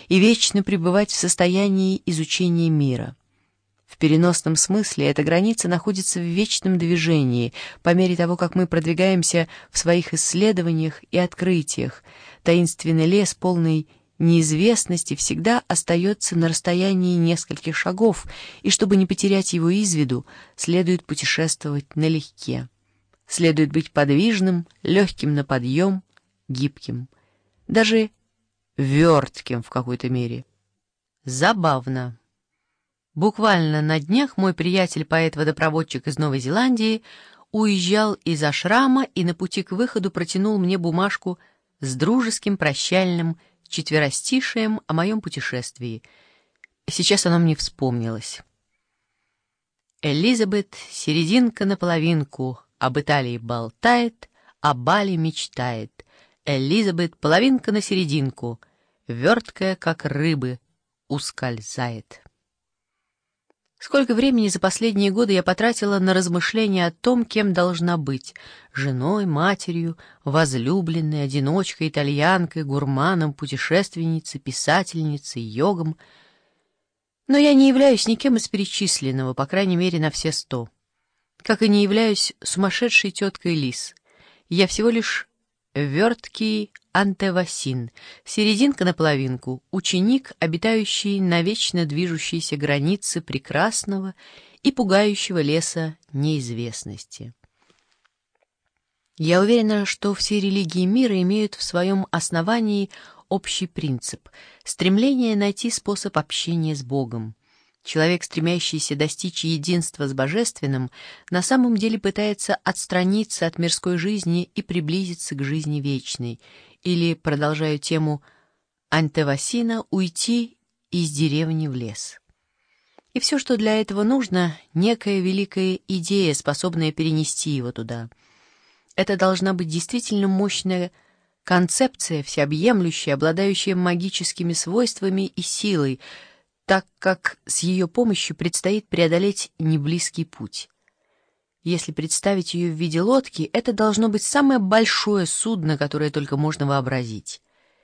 и вечно пребывать в состоянии изучения мира. В переносном смысле эта граница находится в вечном движении по мере того, как мы продвигаемся в своих исследованиях и открытиях. Таинственный лес, полный неизвестности, всегда остается на расстоянии нескольких шагов, и чтобы не потерять его из виду, следует путешествовать налегке. Следует быть подвижным, легким на подъем, гибким, даже вертким в какой-то мере. Забавно. Буквально на днях мой приятель-поэт-водопроводчик из Новой Зеландии уезжал из ашрама и на пути к выходу протянул мне бумажку с дружеским прощальным четверостишием о моем путешествии. Сейчас оно мне вспомнилось. Элизабет, серединка наполовинку, об Италии болтает, о Бали мечтает. Элизабет, половинка на серединку, верткая, как рыбы, ускользает. Сколько времени за последние годы я потратила на размышления о том, кем должна быть: женой, матерью, возлюбленной, одиночкой, итальянкой, гурманом, путешественницей, писательницей, йогом. Но я не являюсь никем из перечисленного, по крайней мере, на все 100. Как и не являюсь сумасшедшей теткой Лис. Я всего лишь верткий антевасин, серединка наполовинку, ученик, обитающий на вечно движущейся границе прекрасного и пугающего леса неизвестности. Я уверена, что все религии мира имеют в своем основании общий принцип — стремление найти способ общения с Богом. Человек, стремящийся достичь единства с Божественным, на самом деле пытается отстраниться от мирской жизни и приблизиться к жизни вечной, или, продолжая тему антевасина, уйти из деревни в лес. И все, что для этого нужно, некая великая идея, способная перенести его туда. Это должна быть действительно мощная концепция, всеобъемлющая, обладающая магическими свойствами и силой, так как с ее помощью предстоит преодолеть неблизкий путь. Если представить ее в виде лодки, это должно быть самое большое судно, которое только можно вообразить.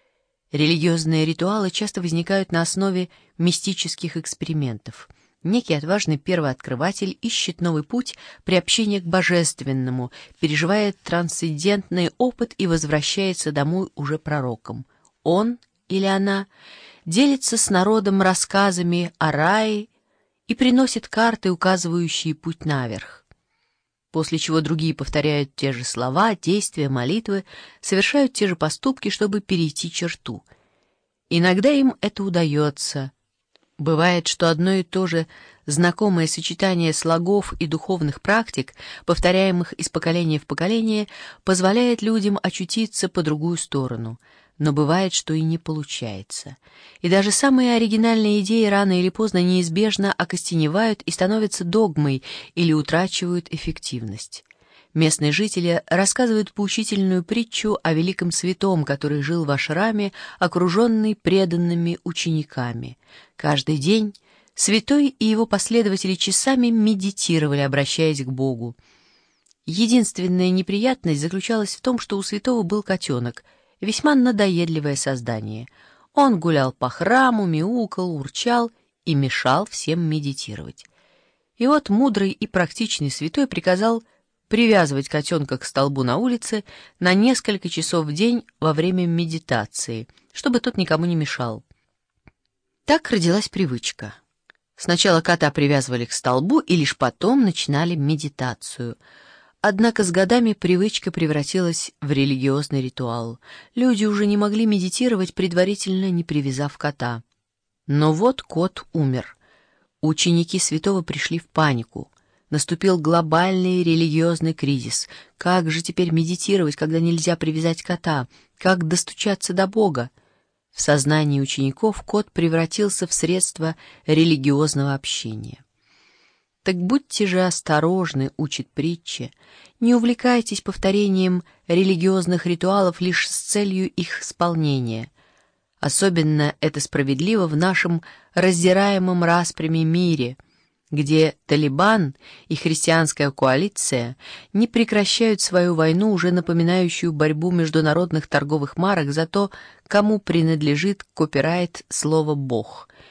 Религиозные ритуалы часто возникают на основе мистических экспериментов. Некий отважный первооткрыватель ищет новый путь приобщения к божественному, переживает трансцендентный опыт и возвращается домой уже пророком. Он или она делится с народом рассказами о рае и приносит карты, указывающие путь наверх. После чего другие повторяют те же слова, действия, молитвы, совершают те же поступки, чтобы перейти черту. Иногда им это удается. Бывает, что одно и то же знакомое сочетание слогов и духовных практик, повторяемых из поколения в поколение, позволяет людям очутиться по другую сторону. Но бывает, что и не получается. И даже самые оригинальные идеи рано или поздно неизбежно окостеневают и становятся догмой или утрачивают эффективность. Местные жители рассказывают поучительную притчу о великом святом, который жил в ашраме, окруженный преданными учениками. Каждый день святой и его последователи часами медитировали, обращаясь к Богу. Единственная неприятность заключалась в том, что у святого был котенок, весьма надоедливое создание. Он гулял по храму, мяукал, урчал и мешал всем медитировать. И вот мудрый и практичный святой приказал привязывать котенка к столбу на улице на несколько часов в день во время медитации, чтобы тот никому не мешал. Так родилась привычка. Сначала кота привязывали к столбу и лишь потом начинали медитацию. Однако с годами привычка превратилась в религиозный ритуал. Люди уже не могли медитировать, предварительно не привязав кота. Но вот кот умер. Ученики святого пришли в панику. Наступил глобальный религиозный кризис. Как же теперь медитировать, когда нельзя привязать кота? Как достучаться до Бога? В сознании учеников кот превратился в средство религиозного общения. Так будьте же осторожны, учит притча, не увлекайтесь повторением религиозных ритуалов лишь с целью их исполнения. Особенно это справедливо в нашем раздираемом распрями мире, где Талибан и христианская коалиция не прекращают свою войну, уже напоминающую борьбу международных торговых марок за то, кому принадлежит копирайт слова «Бог».